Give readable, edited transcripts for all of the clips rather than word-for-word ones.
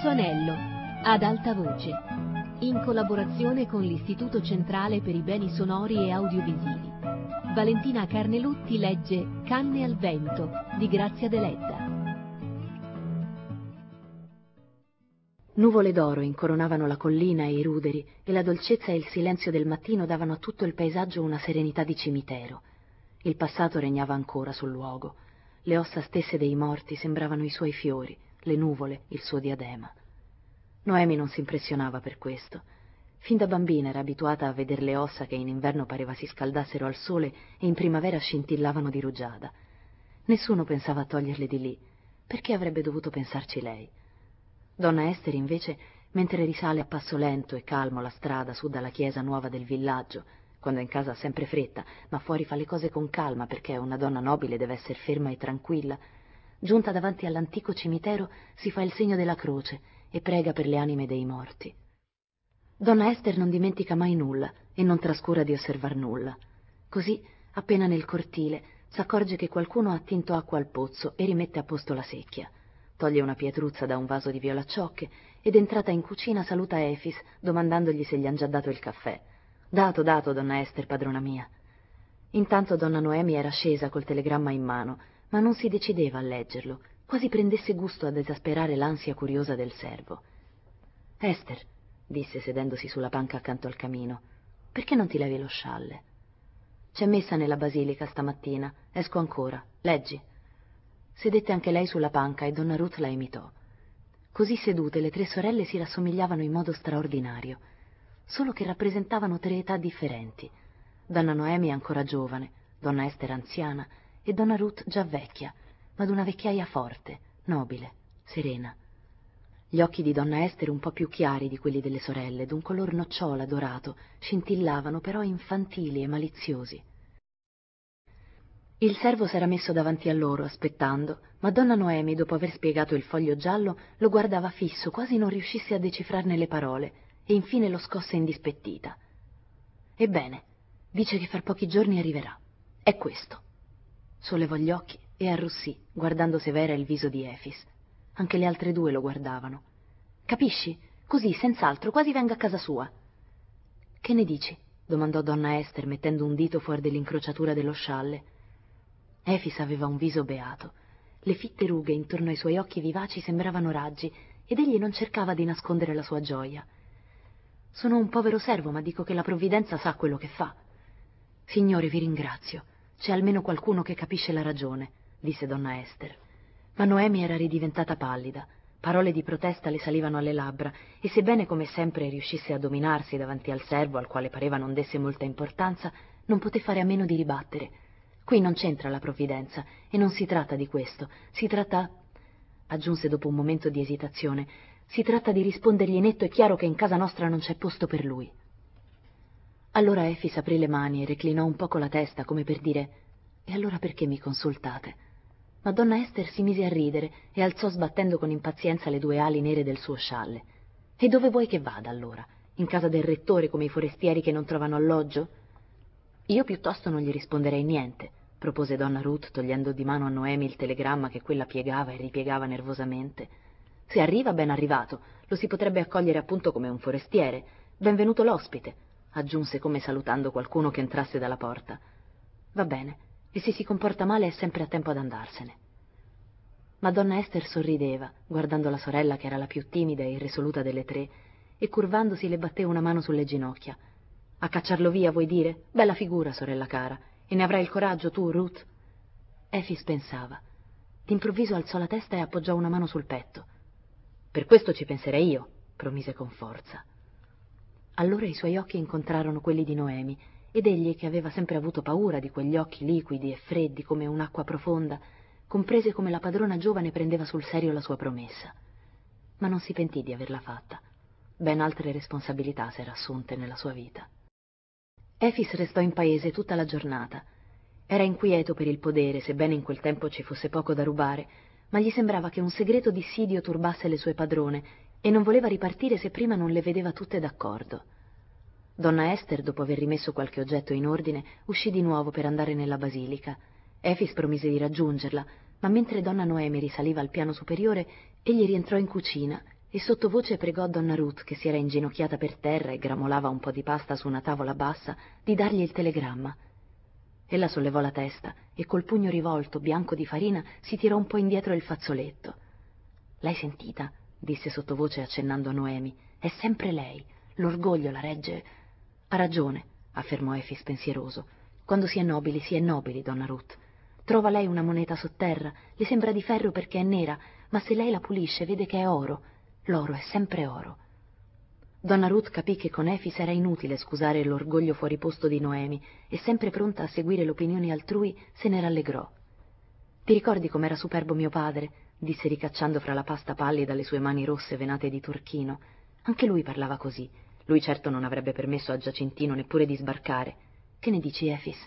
Terzo anello, ad alta voce, in collaborazione con l'Istituto Centrale per i Beni Sonori e Audiovisivi. Valentina Carnelutti legge Canne al vento di Grazia Deledda. Nuvole d'oro incoronavano la collina e i ruderi, e la dolcezza e il silenzio del mattino davano a tutto il paesaggio una serenità di cimitero. Il passato regnava ancora sul luogo. Le ossa stesse dei morti sembravano i suoi fiori, le nuvole il suo diadema. Noemi non si impressionava per questo. Fin da bambina era abituata a veder le ossa che in inverno pareva si scaldassero al sole e in primavera scintillavano di rugiada. Nessuno pensava a toglierle di lì. Perché avrebbe dovuto pensarci lei? Donna Ester, invece, mentre risale a passo lento e calmo la strada su dalla chiesa nuova del villaggio, quando in casa ha sempre fretta, ma fuori fa le cose con calma perché una donna nobile deve essere ferma e tranquilla, giunta davanti all'antico cimitero si fa il segno della croce e prega per le anime dei morti. Donna Ester non dimentica mai nulla e non trascura di osservar nulla. Così, appena nel cortile, s'accorge che qualcuno ha tinto acqua al pozzo e rimette a posto la secchia. Toglie una pietruzza da un vaso di violacciocche ed entrata in cucina saluta Efis domandandogli se gli han già dato il caffè. Dato, donna Ester, padrona mia. Intanto donna Noemi era scesa col telegramma in mano, ma non si decideva a leggerlo, quasi prendesse gusto ad esasperare l'ansia curiosa del servo. Ester, disse sedendosi sulla panca accanto al camino, perché non ti levi lo scialle? C'è messa nella basilica stamattina, esco ancora, leggi. Sedette anche lei sulla panca e donna Ruth la imitò. Così sedute le tre sorelle si rassomigliavano in modo straordinario, solo che rappresentavano tre età differenti. Donna Noemi ancora giovane, donna Ester anziana e donna Ruth già vecchia, ma d'una vecchiaia forte, nobile, serena. Gli occhi di donna Ester, un po' più chiari di quelli delle sorelle, d'un color nocciola dorato, scintillavano però infantili e maliziosi. Il servo s'era messo davanti a loro, aspettando, ma donna Noemi, dopo aver spiegato il foglio giallo, lo guardava fisso, quasi non riuscisse a decifrarne le parole, e infine lo scosse indispettita. Ebbene, dice che fra pochi giorni arriverà. È questo. Sollevò gli occhi e arrossì, guardando severa il viso di Efis. Anche le altre due lo guardavano. Capisci? Così, senz'altro, quasi venga a casa sua. Che ne dici? Domandò donna Ester, mettendo un dito fuori dell'incrociatura dello scialle. Efis aveva un viso beato. Le fitte rughe intorno ai suoi occhi vivaci sembravano raggi, ed egli non cercava di nascondere la sua gioia. Sono un povero servo, ma dico che la provvidenza sa quello che fa. Signore, vi ringrazio. C'è almeno qualcuno che capisce la ragione, disse donna Ester. Ma Noemi era ridiventata pallida. Parole di protesta le salivano alle labbra, e sebbene come sempre riuscisse a dominarsi davanti al servo, al quale pareva non desse molta importanza, non poté fare a meno di ribattere. Qui non c'entra la provvidenza, e non si tratta di questo, si tratta, aggiunse dopo un momento di esitazione, si tratta di rispondergli netto e chiaro che in casa nostra non c'è posto per lui. Allora Efis aprì le mani e reclinò un poco la testa, come per dire, e allora perché mi consultate? Ma donna Ester si mise a ridere e alzò sbattendo con impazienza le due ali nere del suo scialle. E dove vuoi che vada allora? In casa del rettore come i forestieri che non trovano alloggio? Io piuttosto non gli risponderei niente, propose donna Ruth togliendo di mano a Noemi il telegramma che quella piegava e ripiegava nervosamente. Se arriva, ben arrivato, lo si potrebbe accogliere appunto come un forestiere. Benvenuto l'ospite, aggiunse come salutando qualcuno che entrasse dalla porta. Va bene, e se si comporta male è sempre a tempo ad andarsene. Ma donna Ester sorrideva, guardando la sorella che era la più timida e irresoluta delle tre, e curvandosi le batté una mano sulle ginocchia. A cacciarlo via, vuoi dire? Bella figura, sorella cara. E ne avrai il coraggio tu, Ruth? Efis pensava. D'improvviso alzò la testa e appoggiò una mano sul petto. Per questo ci penserei io, promise con forza. Allora i suoi occhi incontrarono quelli di Noemi, ed egli, che aveva sempre avuto paura di quegli occhi liquidi e freddi come un'acqua profonda, comprese come la padrona giovane prendeva sul serio la sua promessa. Ma non si pentì di averla fatta. Ben altre responsabilità s'era assunte nella sua vita. Efis restò in paese tutta la giornata. Era inquieto per il podere, sebbene in quel tempo ci fosse poco da rubare, ma gli sembrava che un segreto dissidio turbasse le sue padrone e non voleva ripartire se prima non le vedeva tutte d'accordo. Donna Ester, dopo aver rimesso qualche oggetto in ordine, uscì di nuovo per andare nella basilica. Efis promise di raggiungerla, ma mentre donna Noemi risaliva al piano superiore, egli rientrò in cucina e sottovoce pregò donna Ruth, che si era inginocchiata per terra e gramolava un po' di pasta su una tavola bassa, di dargli il telegramma. Ella sollevò la testa e col pugno rivolto, bianco di farina, si tirò un po' indietro il fazzoletto. «L'hai sentita?» disse sottovoce accennando a Noemi. «È sempre lei. L'orgoglio la regge...» «Ha ragione», affermò Efix pensieroso. «Quando si è nobili, donna Ruth. Trova lei una moneta sotterra, le sembra di ferro perché è nera, ma se lei la pulisce vede che è oro. L'oro è sempre oro». Donna Ruth capì che con Efix era inutile scusare l'orgoglio fuori posto di Noemi e, sempre pronta a seguire l'opinione altrui, se ne rallegrò. «Ti ricordi com'era superbo mio padre?» disse ricacciando fra la pasta pallida le sue mani rosse venate di turchino. «Anche lui parlava così. Lui certo non avrebbe permesso a Giacintino neppure di sbarcare. Che ne dici, Efix?»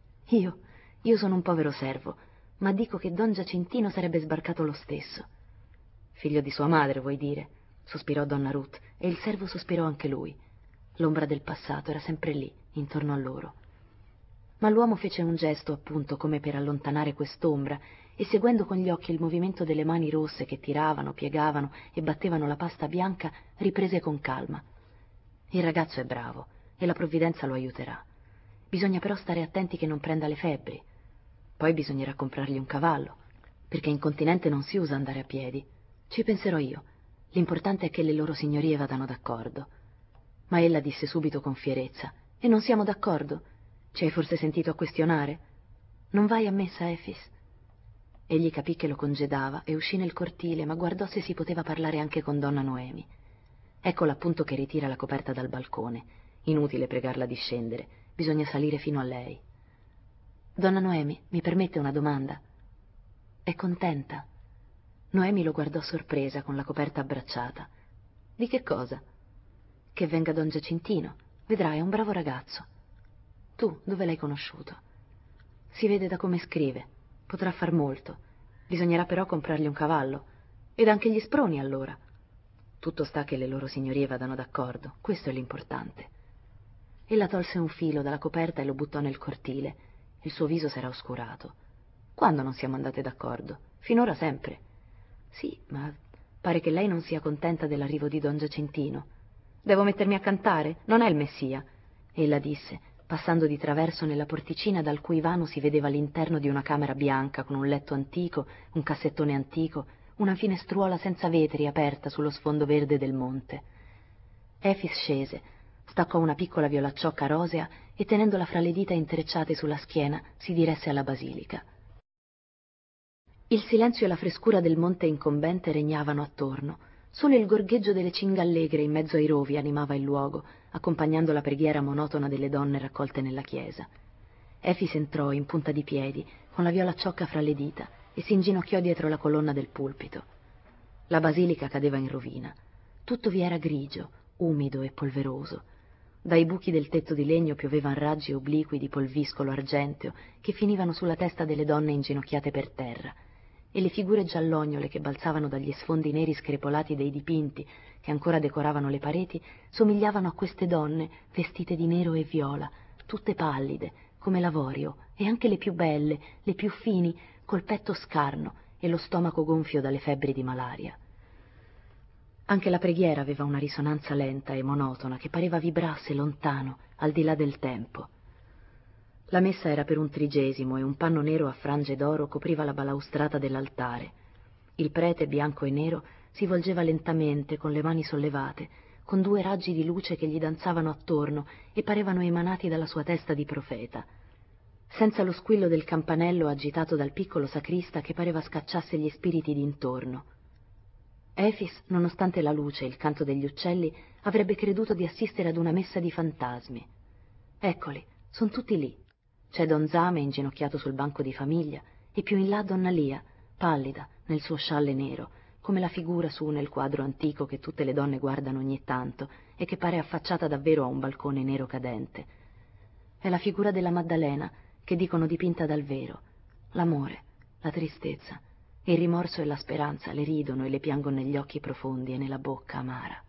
Io sono un povero servo, ma dico che don Giacintino sarebbe sbarcato lo stesso». «Figlio di sua madre, vuoi dire?» sospirò donna Ruth, e il servo sospirò anche lui. L'ombra del passato era sempre lì, intorno a loro. Ma l'uomo fece un gesto, appunto, come per allontanare quest'ombra, e seguendo con gli occhi il movimento delle mani rosse che tiravano, piegavano e battevano la pasta bianca, riprese con calma. «Il ragazzo è bravo, e la provvidenza lo aiuterà. Bisogna però stare attenti che non prenda le febbri. Poi bisognerà comprargli un cavallo, perché in continente non si usa andare a piedi. Ci penserò io. L'importante è che le loro signorie vadano d'accordo». Ma ella disse subito con fierezza: «E non siamo d'accordo? Ci hai forse sentito a questionare? Non vai a messa, Efix?» Egli capì che lo congedava e uscì nel cortile, ma guardò se si poteva parlare anche con donna Noemi. Eccola appunto che ritira la coperta dal balcone. Inutile pregarla di scendere, bisogna salire fino a lei. «Donna Noemi, mi permette una domanda?» «È contenta?» Noemi lo guardò sorpresa, con la coperta abbracciata. «Di che cosa?» «Che venga don Giacintino. Vedrai, è un bravo ragazzo». «Tu dove l'hai conosciuto?» «Si vede da come scrive. Potrà far molto. Bisognerà però comprargli un cavallo. Ed anche gli sproni, allora. Tutto sta che le loro signorie vadano d'accordo. Questo è l'importante». Ella tolse un filo dalla coperta e lo buttò nel cortile. Il suo viso s'era oscurato. «Quando non siamo andate d'accordo? Finora sempre». «Sì, ma pare che lei non sia contenta dell'arrivo di don Giacintino». «Devo mettermi a cantare? Non è il Messia», ella disse, passando di traverso nella porticina dal cui vano si vedeva l'interno di una camera bianca con un letto antico, un cassettone antico, una finestruola senza vetri aperta sullo sfondo verde del monte. Efix scese, staccò una piccola violacciocca rosea e, tenendola fra le dita intrecciate sulla schiena, si diresse alla basilica. Il silenzio e la frescura del monte incombente regnavano attorno. Solo il gorgheggio delle cingallegre in mezzo ai rovi animava il luogo, accompagnando la preghiera monotona delle donne raccolte nella chiesa. Efix entrò in punta di piedi, con la violacciocca fra le dita, e si inginocchiò dietro la colonna del pulpito. La basilica cadeva in rovina. Tutto vi era grigio, umido e polveroso. Dai buchi del tetto di legno piovevan raggi obliqui di polviscolo argenteo che finivano sulla testa delle donne inginocchiate per terra, e le figure giallognole che balzavano dagli sfondi neri screpolati dei dipinti che ancora decoravano le pareti somigliavano a queste donne vestite di nero e viola, tutte pallide, come l'avorio, e anche le più belle, le più fini, col petto scarno e lo stomaco gonfio dalle febbri di malaria. Anche la preghiera aveva una risonanza lenta e monotona che pareva vibrasse lontano, al di là del tempo. La messa era per un 30° e un panno nero a frange d'oro copriva la balaustrata dell'altare. Il prete, bianco e nero, si volgeva lentamente, con le mani sollevate, con 2 raggi di luce che gli danzavano attorno e parevano emanati dalla sua testa di profeta, senza lo squillo del campanello agitato dal piccolo sacrista che pareva scacciasse gli spiriti d'intorno. Efix, nonostante la luce e il canto degli uccelli, avrebbe creduto di assistere ad una messa di fantasmi. Eccoli, son tutti lì. C'è don Zame inginocchiato sul banco di famiglia e più in là donna Lia, pallida, nel suo scialle nero, come la figura su nel quadro antico che tutte le donne guardano ogni tanto e che pare affacciata davvero a un balcone nero cadente. È la figura della Maddalena, che dicono dipinta dal vero. L'amore, la tristezza, il rimorso e la speranza le ridono e le piangono negli occhi profondi e nella bocca amara.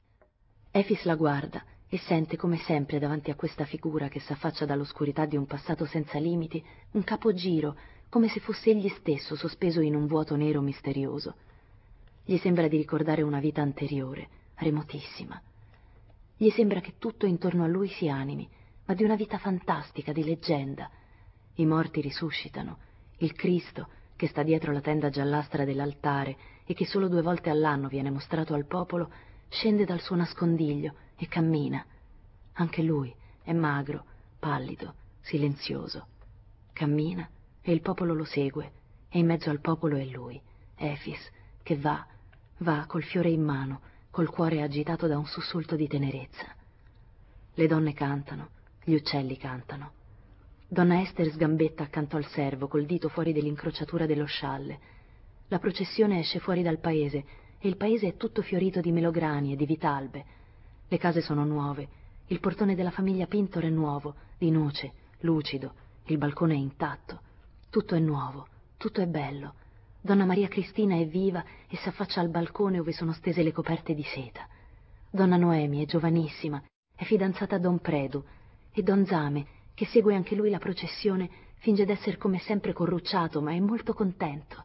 Efix la guarda e sente come sempre davanti a questa figura che s'affaccia dall'oscurità di un passato senza limiti un capogiro, come se fosse egli stesso sospeso in un vuoto nero misterioso. Gli sembra di ricordare una vita anteriore, remotissima. Gli sembra che tutto intorno a lui si animi, ma di una vita fantastica, di leggenda. I morti risuscitano. Il Cristo, che sta dietro la tenda giallastra dell'altare e che solo 2 volte all'anno viene mostrato al popolo, scende dal suo nascondiglio e cammina. Anche lui è magro, pallido, silenzioso. Cammina e il popolo lo segue, e in mezzo al popolo è lui, Efis, che va col fiore in mano, col cuore agitato da un sussulto di tenerezza. Le donne cantano, gli uccelli cantano. Donna Ester sgambetta accanto al servo, col dito fuori dell'incrociatura dello scialle. La processione esce fuori dal paese, e il paese è tutto fiorito di melograni e di vitalbe. Le case sono nuove, il portone della famiglia Pintor è nuovo, di noce, lucido, il balcone è intatto. Tutto è nuovo, tutto è bello. Donna Maria Cristina è viva e s'affaccia al balcone ove sono stese le coperte di seta. Donna Noemi è giovanissima, è fidanzata a Don Predu, e Don Zame, che segue anche lui la processione, finge d'essere come sempre corrucciato, ma è molto contento.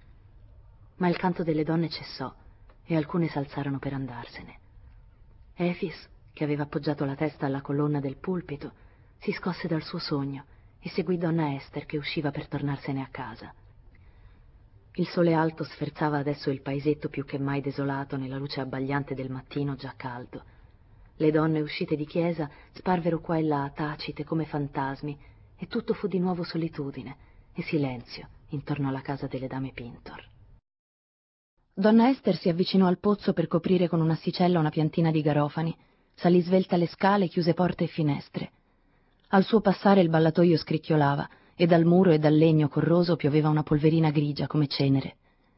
Ma il canto delle donne cessò e alcune s'alzarono per andarsene. Efis, che aveva appoggiato la testa alla colonna del pulpito, si scosse dal suo sogno e seguì donna Ester che usciva per tornarsene a casa. Il sole alto sferzava adesso il paesetto più che mai desolato nella luce abbagliante del mattino già caldo. Le donne uscite di chiesa sparvero qua e là, tacite come fantasmi, e tutto fu di nuovo solitudine e silenzio intorno alla casa delle dame Pintor. Donna Ester si avvicinò al pozzo per coprire con un'asticella una piantina di garofani, salì svelta le scale, chiuse porte e finestre. Al suo passare il ballatoio scricchiolava e dal muro e dal legno corroso pioveva una polverina grigia come cenere.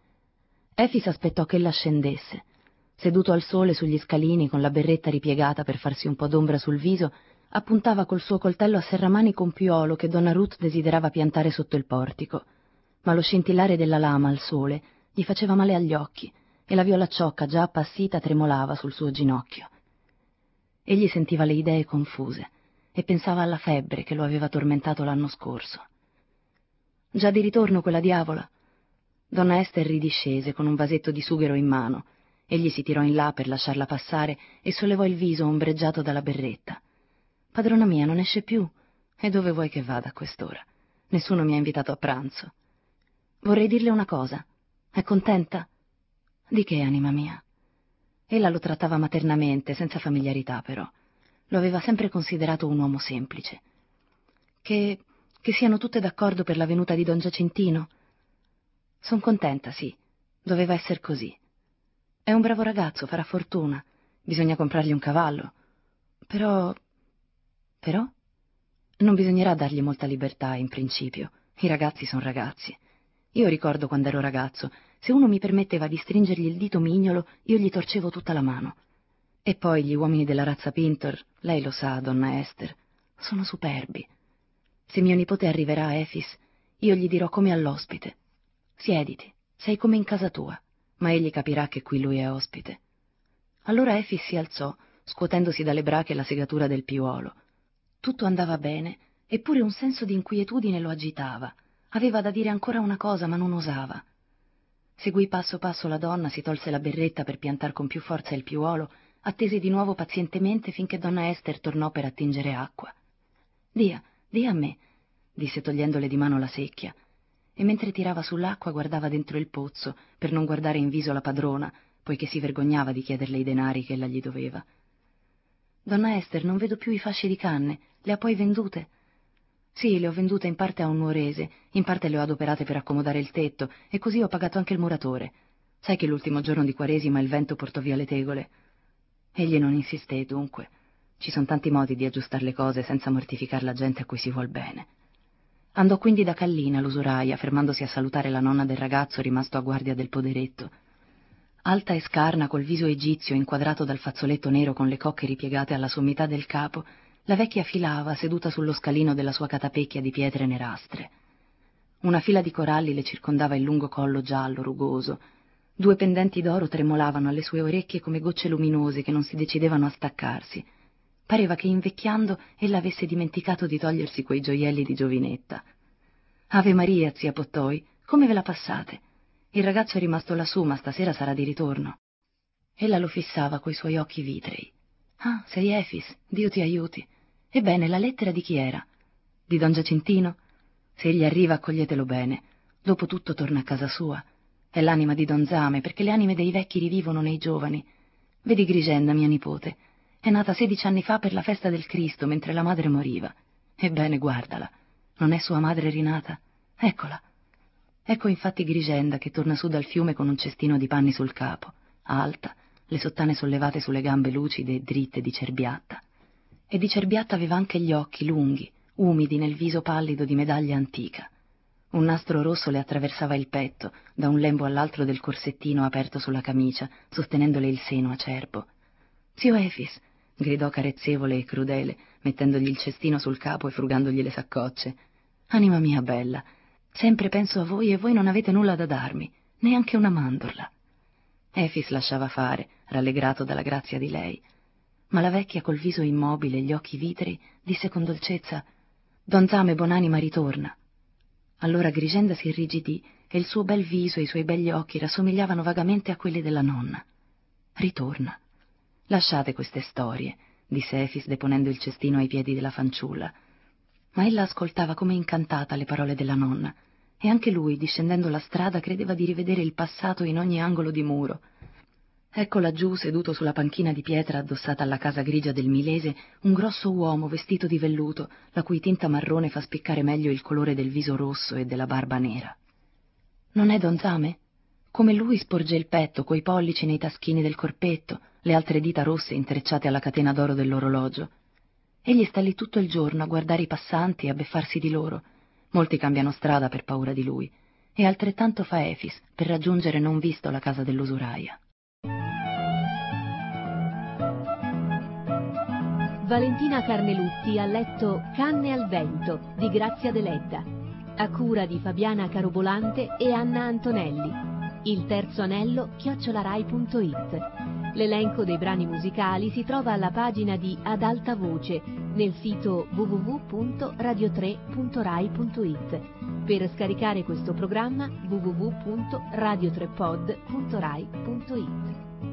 Efis aspettò che ella scendesse. Seduto al sole sugli scalini con la berretta ripiegata per farsi un po' d'ombra sul viso, appuntava col suo coltello a serramanico un piuolo che donna Ruth desiderava piantare sotto il portico. Ma lo scintillare della lama al sole gli faceva male agli occhi e la violacciocca già appassita tremolava sul suo ginocchio. Egli sentiva le idee confuse e pensava alla febbre che lo aveva tormentato l'anno scorso. Già di ritorno quella diavola? Donna Ester ridiscese con un vasetto di sughero in mano. Egli si tirò in là per lasciarla passare e sollevò il viso ombreggiato dalla berretta. Padrona mia, non esce più? E dove vuoi che vada a quest'ora? Nessuno mi ha invitato a pranzo. Vorrei dirle una cosa. È contenta? Di che, anima mia? Ella lo trattava maternamente, senza familiarità però. Lo aveva sempre considerato un uomo semplice. Che siano tutte d'accordo per la venuta di don Giacintino? Son contenta, sì. Doveva essere così. È un bravo ragazzo, farà fortuna. Bisogna comprargli un cavallo. Però... Però? Non bisognerà dargli molta libertà, in principio. I ragazzi son ragazzi. Io ricordo quando ero ragazzo, se uno mi permetteva di stringergli il dito mignolo, io gli torcevo tutta la mano. E poi gli uomini della razza Pintor, lei lo sa, donna Ester, sono superbi. Se mio nipote arriverà a Efis, io gli dirò come all'ospite: siediti, sei come in casa tua, ma egli capirà che qui lui è ospite. Allora Efis si alzò, scuotendosi dalle brache la segatura del piuolo. Tutto andava bene, eppure un senso di inquietudine lo agitava. Aveva da dire ancora una cosa, ma non osava. Seguì passo passo la donna, si tolse la berretta per piantar con più forza il piuolo, attese di nuovo pazientemente finché donna Ester tornò per attingere acqua. Dia a me, disse togliendole di mano la secchia, e mentre tirava sull'acqua guardava dentro il pozzo per non guardare in viso la padrona, poiché si vergognava di chiederle i denari che ella gli doveva. Donna Ester, non vedo più i fasci di canne, le ha poi vendute? Sì, le ho vendute in parte a un nuorese, in parte le ho adoperate per accomodare il tetto, e così ho pagato anche il muratore. Sai che l'ultimo giorno di Quaresima il vento portò via le tegole. Egli non insisté, dunque. Ci sono tanti modi di aggiustar le cose senza mortificare la gente a cui si vuol bene. Andò quindi da Kallina, l'usuraia, fermandosi a salutare la nonna del ragazzo rimasto a guardia del poderetto. Alta e scarna, col viso egizio inquadrato dal fazzoletto nero con le cocche ripiegate alla sommità del capo, la vecchia filava seduta sullo scalino della sua catapecchia di pietre nerastre. Una fila di coralli le circondava il lungo collo giallo, rugoso. 2 pendenti d'oro tremolavano alle sue orecchie come gocce luminose che non si decidevano a staccarsi. Pareva che invecchiando ella avesse dimenticato di togliersi quei gioielli di giovinetta. Ave Maria, zia Pottoi, come ve la passate? Il ragazzo è rimasto lassù, ma stasera sarà di ritorno. Ella lo fissava coi suoi occhi vitrei. Ah, sei Efis, Dio ti aiuti. Ebbene, la lettera di chi era? Di don Giacintino? Se egli arriva, accoglietelo bene. Dopo tutto torna a casa sua. È l'anima di don Zame, perché le anime dei vecchi rivivono nei giovani. Vedi Grigenda, mia nipote. È nata 16 anni fa per la festa del Cristo, mentre la madre moriva. Ebbene, guardala. Non è sua madre rinata? Eccola. Ecco infatti Grigenda che torna su dal fiume con un cestino di panni sul capo, alta, le sottane sollevate sulle gambe lucide e dritte di Cerbiatta. E di Cerbiatta aveva anche gli occhi lunghi, umidi nel viso pallido di medaglia antica. Un nastro rosso le attraversava il petto, da un lembo all'altro del corsettino aperto sulla camicia, sostenendole il seno acerbo. «Zio Efis!» gridò carezzevole e crudele, mettendogli il cestino sul capo e frugandogli le saccocce. «Anima mia bella, sempre penso a voi e voi non avete nulla da darmi, neanche una mandorla». Efis lasciava fare, rallegrato dalla grazia di lei. Ma la vecchia, col viso immobile e gli occhi vitrei, disse con dolcezza: «Don Zame Bonanima ritorna». Allora Grigenda si irrigidì e il suo bel viso e i suoi begli occhi rassomigliavano vagamente a quelli della nonna. «Ritorna. Lasciate queste storie», disse Efis deponendo il cestino ai piedi della fanciulla. Ma ella ascoltava come incantata le parole della nonna, e anche lui, discendendo la strada, credeva di rivedere il passato in ogni angolo di muro. Ecco laggiù, seduto sulla panchina di pietra addossata alla casa grigia del Milese, un grosso uomo vestito di velluto, la cui tinta marrone fa spiccare meglio il colore del viso rosso e della barba nera. «Non è don Zame?» Come lui sporge il petto, coi pollici nei taschini del corpetto, le altre dita rosse intrecciate alla catena d'oro dell'orologio. Egli sta lì tutto il giorno a guardare i passanti e a beffarsi di loro. Molti cambiano strada per paura di lui, e altrettanto fa Efis per raggiungere non visto la casa dell'usuraia. Valentina Carnelutti ha letto Canne al vento di Grazia Deledda, a cura di Fabiana Carobolante e Anna Antonelli. Il terzo anello @rai.it. L'elenco dei brani musicali si trova alla pagina di Ad alta voce nel sito www.radio3.rai.it. Per scaricare questo programma www.radio3pod.rai.it.